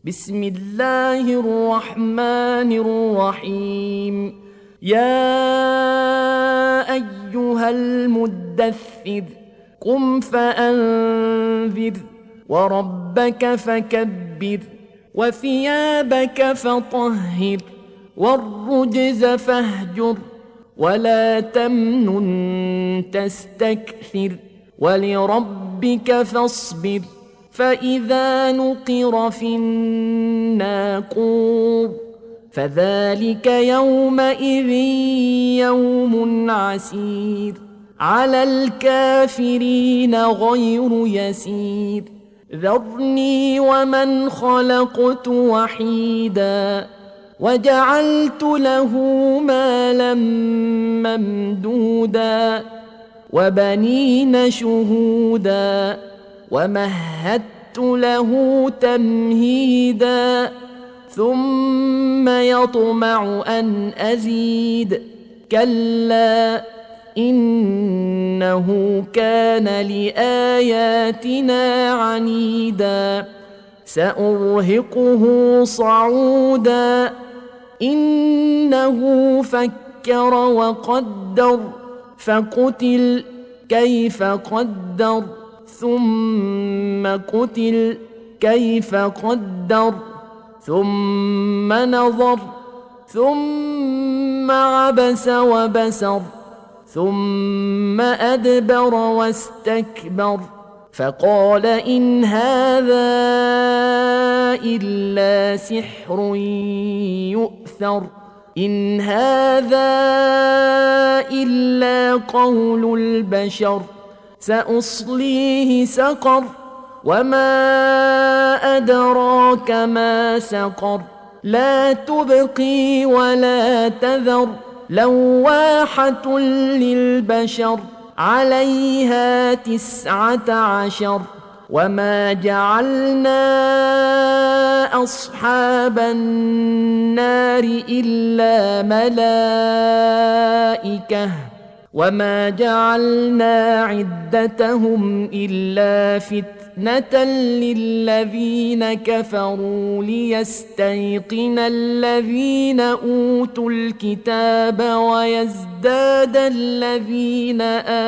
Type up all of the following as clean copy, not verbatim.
بسم الله الرحمن الرحيم. يا أيها المدثر قم فأنذر وربك فكبر وثيابك فطهر والرجز فاهجر ولا تمنن تستكثر ولربك فاصبر فإذا نقر في الناقور فذلك يومئذ يوم عسير على الكافرين غير يسير. ذرني ومن خلقت وحيدا وجعلت له مالا ممدودا وبنين شهودا ومهدت له تمهيدا ثم يطمع أن أزيد كلا إنه كان لآياتنا عنيدا سأرهقه صعودا إنه فكر وقدر فقتل كيف قدر ثم قتل كيف قدر ثم نظر ثم عبس وبسر ثم أدبر واستكبر فقال إن هذا إلا سحر يؤثر إن هذا إلا قول البشر سأصليه سقر وما أدراك ما سقر لا تبقي ولا تذر لواحة للبشر عليها 19 وما جعلنا أصحاب النار إلا ملائكة وما جعلنا عدتهم إلا فتنة للذين كفروا ليستيقن الذين أوتوا الكتاب ويزداد الذين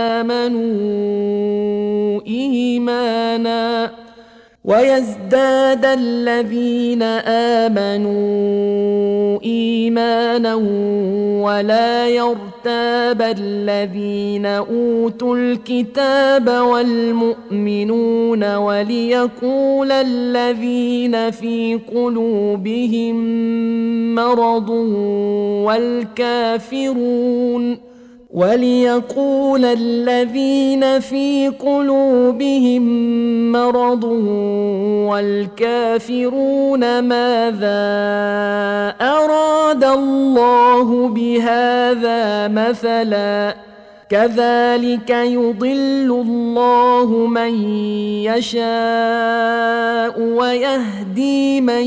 آمنوا إيمانا ولا يرتاب الذين أوتوا الكتاب والمؤمنون وليقول الذين في قلوبهم مرض والكافرون ماذا أراد الله بهذا مثلا كذلك يضل الله من يشاء ويهدي من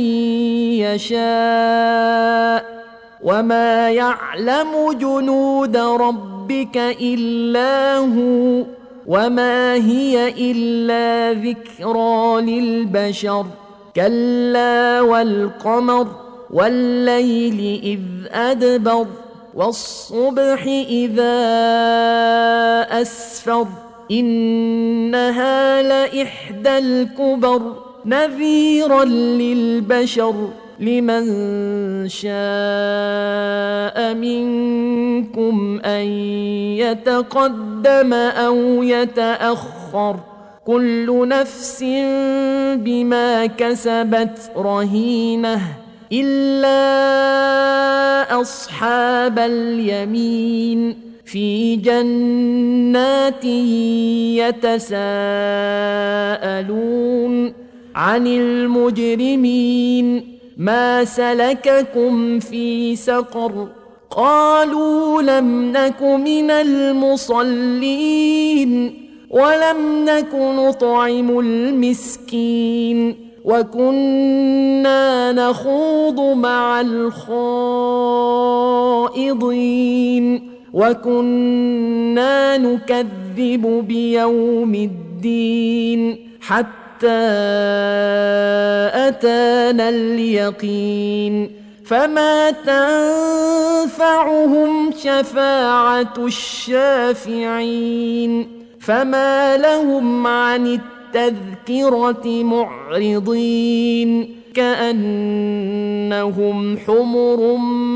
يشاء وما يعلم جنود ربك إلا هو وما هي إلا ذكرى للبشر كلا والقمر والليل إذ أدبر والصبح إذا أسفر إنها لإحدى الكبر نذيرا للبشر لمن شاء منكم أن يتقدم أو يتأخر كل نفس بما كسبت رهينة إلا أصحاب اليمين في جنات يتساءلون عن المجرمين ما سلككم في سقر قالوا لم نك من المصلين ولم نك نطعم المسكين وكنا نخوض مع الخائضين وكنا نكذب بيوم الدين حتى أتانا اليقين فما تنفعهم شفاعة الشافعين فما لهم عن التذكرة معرضين كأنهم حمر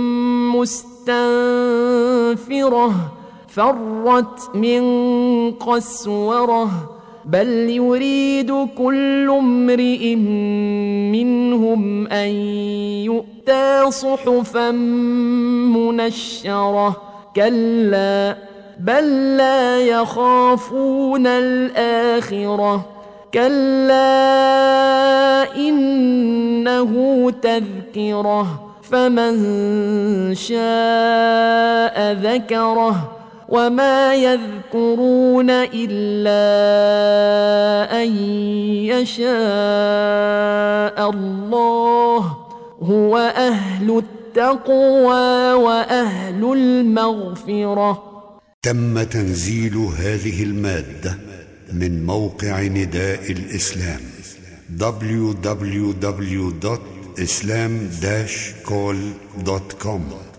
مستنفرة فرت من قسورة بل يريد كل امرئ منهم أن يؤتى صحفا منشرة كلا بل لا يخافون الآخرة كلا إنه تذكرة فمن شاء ذكره وما يذكرون إلا أن يشاء الله هو أهل التقوى وأهل المغفرة. تم تنزيل هذه المادة من موقع نداء الإسلام www.islam-call.com